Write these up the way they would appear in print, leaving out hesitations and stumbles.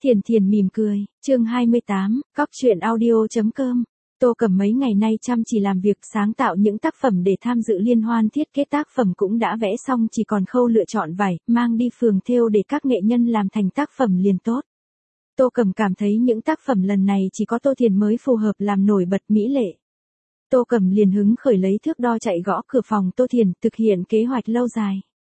Thiền Thiền mỉm cười, chương 28, Cóc truyện audio.com. Tô Cẩm mấy ngày nay chăm chỉ làm việc sáng tạo những tác phẩm để tham dự liên hoan thiết kế tác phẩm cũng đã vẽ xong, chỉ còn khâu lựa chọn vải, mang đi phường thêu để các nghệ nhân làm thành tác phẩm liền tốt. Tô Cẩm cảm thấy những tác phẩm lần này chỉ có Tô Thiền mới phù hợp làm nổi bật mỹ lệ. Tô Cẩm liền hứng khởi lấy thước đo chạy gõ cửa phòng Tô Thiền, thực hiện kế hoạch lâu dài.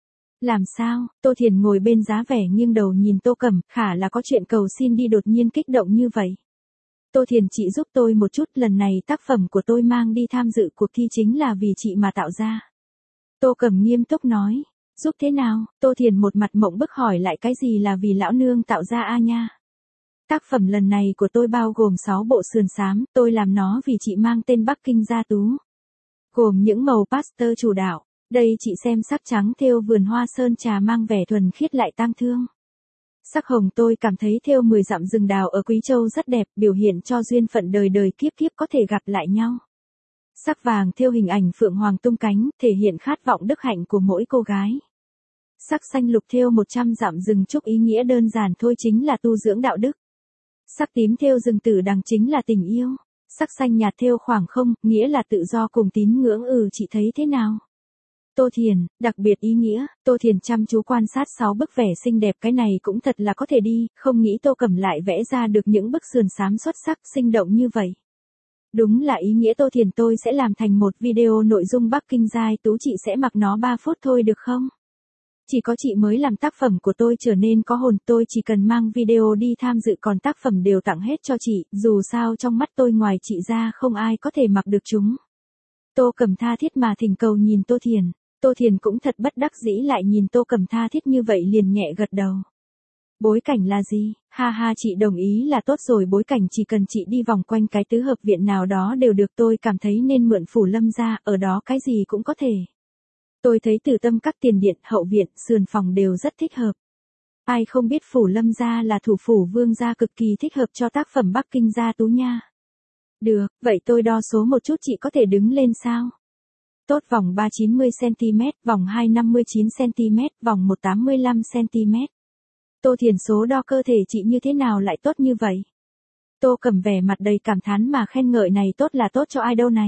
Làm sao? Tô Thiền ngồi bên giá vẻ nghiêng đầu nhìn Tô Cẩm, khả là có chuyện cầu xin đi, đột nhiên kích động như vậy. Tô Thiền, chị giúp tôi một chút, lần này tác phẩm của tôi mang đi tham dự cuộc thi chính là vì chị mà tạo ra. Tô Cẩm nghiêm túc nói, giúp thế nào? Tô Thiền một mặt mộng bức hỏi lại, cái gì là vì lão nương tạo ra a nha? Tác phẩm lần này của tôi bao gồm 6 bộ sườn xám, tôi làm nó vì chị mang tên Bắc Kinh Gia Tú. Gồm những màu pastel chủ đạo. Đây chị xem, sắc trắng thêu vườn hoa sơn trà mang vẻ thuần khiết lại tang thương. Sắc hồng tôi cảm thấy thêu 10 dặm rừng đào ở Quý Châu rất đẹp, biểu hiện cho duyên phận đời đời kiếp kiếp có thể gặp lại nhau. Sắc vàng thêu hình ảnh phượng hoàng tung cánh, thể hiện khát vọng đức hạnh của mỗi cô gái. Sắc xanh lục thêu 100 dặm rừng trúc, ý nghĩa đơn giản thôi chính là tu dưỡng đạo đức. Sắc tím thêu rừng tử đằng chính là tình yêu. Sắc xanh nhạt thêu khoảng không, nghĩa là tự do cùng tín ngưỡng. Chị thấy thế nào? Tô Thiền, đặc biệt ý nghĩa. Tô Thiền chăm chú quan sát 6 bức vẽ xinh đẹp, cái này cũng thật là có thể đi, không nghĩ Tô Cẩm lại vẽ ra được những bức sườn xám xuất sắc, sinh động như vậy. Đúng là ý nghĩa. Tô Thiền, tôi sẽ làm thành một video nội dung Bắc Kinh Gia Tú, chị sẽ mặc nó 3 phút thôi được không? Chỉ có chị mới làm tác phẩm của tôi trở nên có hồn, tôi chỉ cần mang video đi tham dự, còn tác phẩm đều tặng hết cho chị, dù sao trong mắt tôi ngoài chị ra không ai có thể mặc được chúng. Tô Cẩm tha thiết mà thỉnh cầu nhìn Tô Thiền. Tô Thiền cũng thật bất đắc dĩ, lại nhìn Tô Cẩm tha thiết như vậy liền nhẹ gật đầu. Bối cảnh là gì? Ha ha, chị đồng ý là tốt rồi, bối cảnh chỉ cần chị đi vòng quanh cái tứ hợp viện nào đó đều được, tôi cảm thấy nên mượn Phủ Lâm gia, ở đó cái gì cũng có thể. Tôi thấy Tử Tâm các, tiền điện, hậu viện, sườn phòng đều rất thích hợp. Ai không biết Phủ Lâm gia là thủ phủ vương gia, cực kỳ thích hợp cho tác phẩm Bắc Kinh Gia Tú nha. Được, vậy tôi đo số một chút, chị có thể đứng lên sao? Tốt, vòng 390cm, vòng 259cm, vòng 185cm. Tô Thiền, số đo cơ thể chị như thế nào lại tốt như vậy? Tô Cẩm vẻ mặt đầy cảm thán mà khen ngợi, này tốt là tốt cho ai đâu này?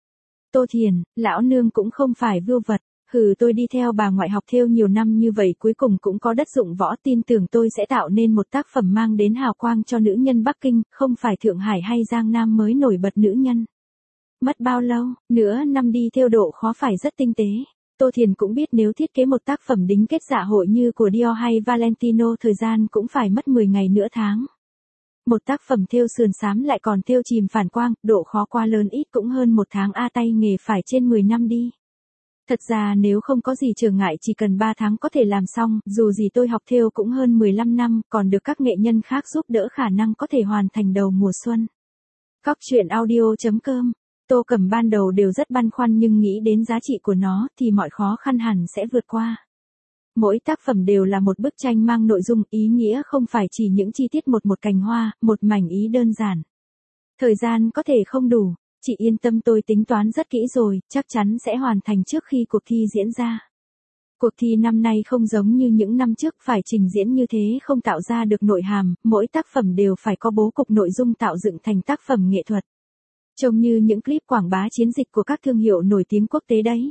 Tô Thiền, lão nương cũng không phải vưu vật. Tôi đi theo bà ngoại học thêu nhiều năm như vậy cuối cùng cũng có đất dụng võ, tin tưởng tôi sẽ tạo nên một tác phẩm mang đến hào quang cho nữ nhân Bắc Kinh, không phải Thượng Hải hay Giang Nam mới nổi bật nữ nhân. Mất bao lâu? Nửa năm đi thêu, độ khó phải rất tinh tế. Tô Thiền cũng biết nếu thiết kế một tác phẩm đính kết dạ hội như của Dior hay Valentino, thời gian cũng phải mất 10 ngày nửa tháng. Một tác phẩm thêu sườn xám lại còn thêu chìm phản quang, độ khó quá lớn, ít cũng hơn 1 tháng, tay nghề phải trên 10 năm đi. Thật ra nếu không có gì trở ngại chỉ cần 3 tháng có thể làm xong, dù gì tôi học thêu cũng hơn 15 năm, còn được các nghệ nhân khác giúp đỡ, khả năng có thể hoàn thành đầu mùa xuân. Cóc truyện audio.com. Tô Cẩm ban đầu đều rất băn khoăn, nhưng nghĩ đến giá trị của nó thì mọi khó khăn hẳn sẽ vượt qua. Mỗi tác phẩm đều là một bức tranh mang nội dung, ý nghĩa, không phải chỉ những chi tiết một cành hoa, một mảnh ý đơn giản. Thời gian có thể không đủ, chị yên tâm, tôi tính toán rất kỹ rồi, chắc chắn sẽ hoàn thành trước khi cuộc thi diễn ra. Cuộc thi năm nay không giống như những năm trước, phải trình diễn như thế không tạo ra được nội hàm, mỗi tác phẩm đều phải có bố cục nội dung tạo dựng thành tác phẩm nghệ thuật. Trông như những clip quảng bá chiến dịch của các thương hiệu nổi tiếng quốc tế đấy.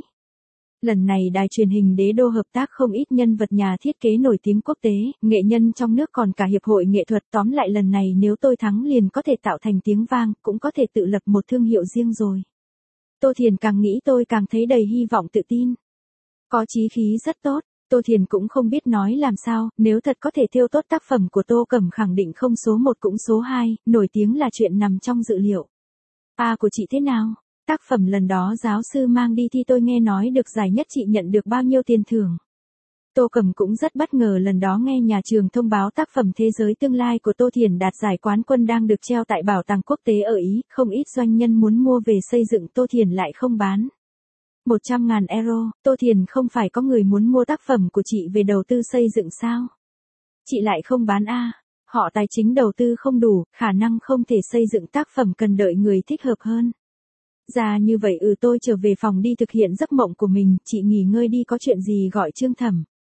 Lần này đài truyền hình Đế Đô hợp tác không ít nhân vật nhà thiết kế nổi tiếng quốc tế, nghệ nhân trong nước, còn cả hiệp hội nghệ thuật. Tóm lại lần này nếu tôi thắng liền có thể tạo thành tiếng vang, cũng có thể tự lập một thương hiệu riêng rồi. Tô Thiền càng nghĩ tôi càng thấy đầy hy vọng, tự tin. Có chí khí rất tốt. Tô Thiền cũng không biết nói làm sao, nếu thật có thể thêu tốt tác phẩm của Tô Cẩm khẳng định không số 1 cũng số 2, nổi tiếng là chuyện nằm trong dự liệu. Của chị thế nào? Tác phẩm lần đó giáo sư mang đi thi tôi nghe nói được giải nhất, chị nhận được bao nhiêu tiền thưởng? Tô Cẩm cũng rất bất ngờ lần đó nghe nhà trường thông báo tác phẩm Thế giới tương lai của Tô Thiền đạt giải quán quân đang được treo tại bảo tàng quốc tế ở Ý, không ít doanh nhân muốn mua về xây dựng, Tô Thiền lại không bán. 100.000 euro, Tô Thiền, không phải có người muốn mua tác phẩm của chị về đầu tư xây dựng sao? Chị lại không bán Họ tài chính đầu tư không đủ, khả năng không thể xây dựng tác phẩm, cần đợi người thích hợp hơn. Ra như vậy, tôi trở về phòng đi thực hiện giấc mộng của mình, chị nghỉ ngơi đi, có chuyện gì gọi Trương Thẩm.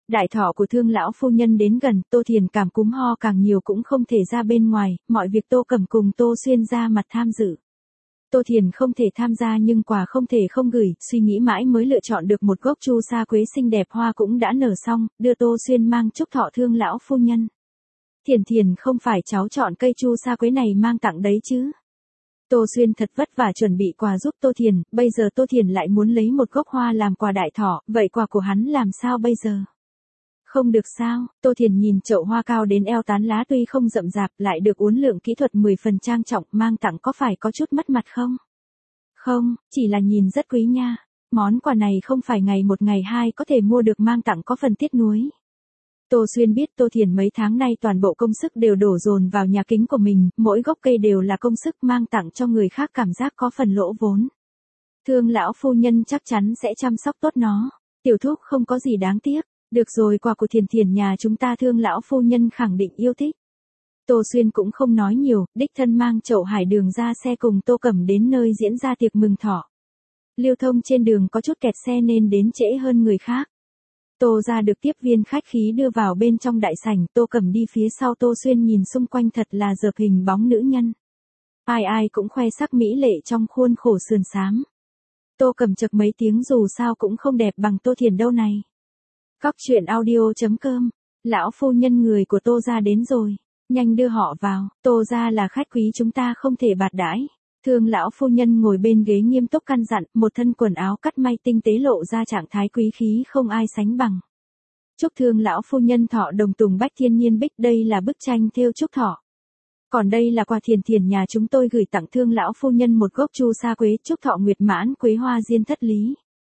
Đại thọ của Thương lão phu nhân đến gần, Tô Thiền cảm cúm ho càng nhiều cũng không thể ra bên ngoài, mọi việc Tô Cẩm cùng Tô Xuyên ra mặt tham dự. Tô Thiền không thể tham gia nhưng quà không thể không gửi, suy nghĩ mãi mới lựa chọn được một gốc chu sa quế xinh đẹp, hoa cũng đã nở xong, đưa Tô Xuyên mang chúc thọ Thương lão phu nhân. Thiền không phải cháu chọn cây chu sa quế này mang tặng đấy chứ. Tô Xuyên thật vất vả chuẩn bị quà giúp Tô Thiền, bây giờ Tô Thiền lại muốn lấy một gốc hoa làm quà đại thọ, vậy quà của hắn làm sao bây giờ? Không được sao, Tô Thiền nhìn chậu hoa cao đến eo, tán lá tuy không rậm rạp lại được uốn lượn kỹ thuật 10 phần trang trọng, mang tặng có phải có chút mất mặt không? Không, chỉ là nhìn rất quý nha. Món quà này không phải ngày một ngày hai có thể mua được, mang tặng có phần tiếc nuối. Tô Xuyên biết Tô Thiền mấy tháng nay toàn bộ công sức đều đổ dồn vào nhà kính của mình, mỗi gốc cây đều là công sức, mang tặng cho người khác cảm giác có phần lỗ vốn. Thương lão phu nhân chắc chắn sẽ chăm sóc tốt nó. Tiểu thúc không có gì đáng tiếc. Được rồi, quà của Thiền nhà chúng ta Thương lão phu nhân khẳng định yêu thích. Tô Xuyên cũng không nói nhiều, đích thân mang chậu hải đường ra xe cùng Tô Cẩm đến nơi diễn ra tiệc mừng thọ. Lưu thông trên đường có chút kẹt xe nên đến trễ hơn người khác. Tô ra được tiếp viên khách khí đưa vào bên trong đại sảnh, Tô Cẩm đi phía sau. Tô Xuyên nhìn xung quanh thật là dợp hình bóng nữ nhân. Ai ai cũng khoe sắc mỹ lệ trong khuôn khổ sườn xám. Tô Cẩm chậc mấy tiếng, dù sao cũng không đẹp bằng Tô Thiền đâu này. Cóc truyện audio.com. Lão phu nhân người của Tô ra đến rồi. Nhanh đưa họ vào, Tô ra là khách quý, chúng ta không thể bạt đãi. Thương lão phu nhân ngồi bên ghế nghiêm túc căn dặn, một thân quần áo cắt may tinh tế lộ ra trạng thái quý khí không ai sánh bằng. Chúc Thương lão phu nhân thọ đồng tùng bách thiên nhiên bích, đây là bức tranh thêu chúc thọ. Còn đây là quà Thiền nhà chúng tôi gửi tặng Thương lão phu nhân một gốc chu sa quế, chúc thọ nguyệt mãn, quế hoa diên thất lý.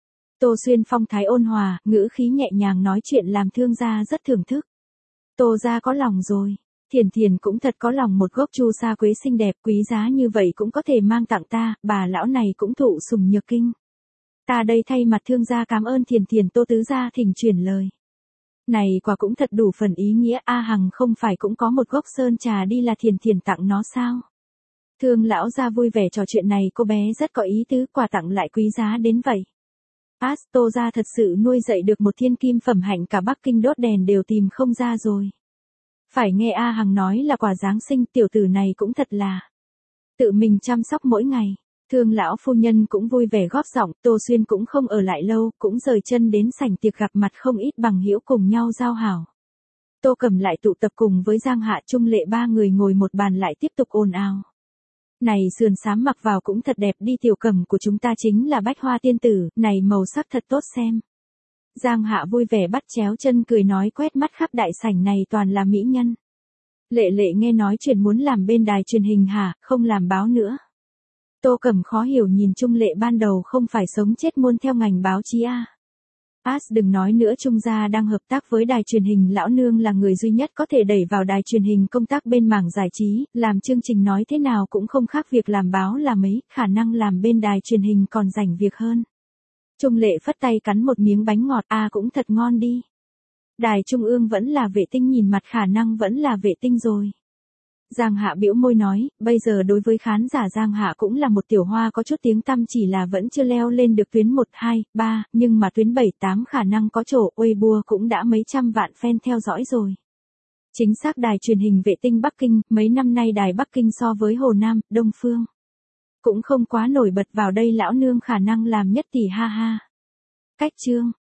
Tô Xuyên phong thái ôn hòa, ngữ khí nhẹ nhàng nói chuyện làm Thương gia rất thưởng thức. Tô gia có lòng rồi. Thiền cũng thật có lòng, một gốc chu sa quế xinh đẹp quý giá như vậy cũng có thể mang tặng ta, bà lão này cũng thụ sủng nhược kinh. Ta đây thay mặt Thương gia cảm ơn Thiền. Tô tứ gia thỉnh chuyển lời. Này quà cũng thật đủ phần ý nghĩa, A Hằng không phải cũng có một gốc sơn trà đi là Thiền tặng nó sao? Thương lão gia vui vẻ trò chuyện này, cô bé rất có ý tứ, quà tặng lại quý giá đến vậy. Tô gia thật sự nuôi dạy được một thiên kim phẩm hạnh, cả Bắc Kinh đốt đèn đều tìm không ra rồi. Phải nghe A Hằng nói là quà Giáng sinh, tiểu tử này cũng thật là tự mình chăm sóc mỗi ngày. Thương lão phu nhân cũng vui vẻ góp giọng. Tô Xuyên cũng không ở lại lâu, cũng rời chân đến sảnh tiệc gặp mặt không ít bằng hữu cùng nhau giao hảo. Tô Cẩm lại tụ tập cùng với Giang Hạ, Trung Lệ, ba người ngồi một bàn lại tiếp tục ồn ào. Này sườn xám mặc vào cũng thật đẹp đi, Tiểu Cẩm của chúng ta chính là bách hoa tiên tử, này màu sắc thật tốt xem. Giang Hạ vui vẻ bắt chéo chân cười nói, quét mắt khắp đại sảnh này toàn là mỹ nhân. Lệ nghe nói chuyện muốn làm bên đài truyền hình hả, không làm báo nữa. Tô Cẩm khó hiểu nhìn Trung Lệ, ban đầu không phải sống chết muôn theo ngành báo chí à. Đừng nói nữa, Trung gia đang hợp tác với đài truyền hình, lão nương là người duy nhất có thể đẩy vào đài truyền hình công tác bên mảng giải trí, làm chương trình nói thế nào cũng không khác việc làm báo là mấy, khả năng làm bên đài truyền hình còn rảnh việc hơn. Trung Lệ phất tay cắn một miếng bánh ngọt, cũng thật ngon đi. Đài Trung ương vẫn là vệ tinh, nhìn mặt khả năng vẫn là vệ tinh rồi. Giang Hạ bĩu môi nói, bây giờ đối với khán giả Giang Hạ cũng là một tiểu hoa có chút tiếng tăm, chỉ là vẫn chưa leo lên được tuyến 1, 2, 3, nhưng mà tuyến 7, 8 khả năng có chỗ, Weibo cũng đã mấy trăm vạn fan theo dõi rồi. Chính xác, đài truyền hình vệ tinh Bắc Kinh, mấy năm nay đài Bắc Kinh so với Hồ Nam, Đông Phương cũng không quá nổi bật, vào đây lão nương khả năng làm nhất tỷ, ha ha. Cách chương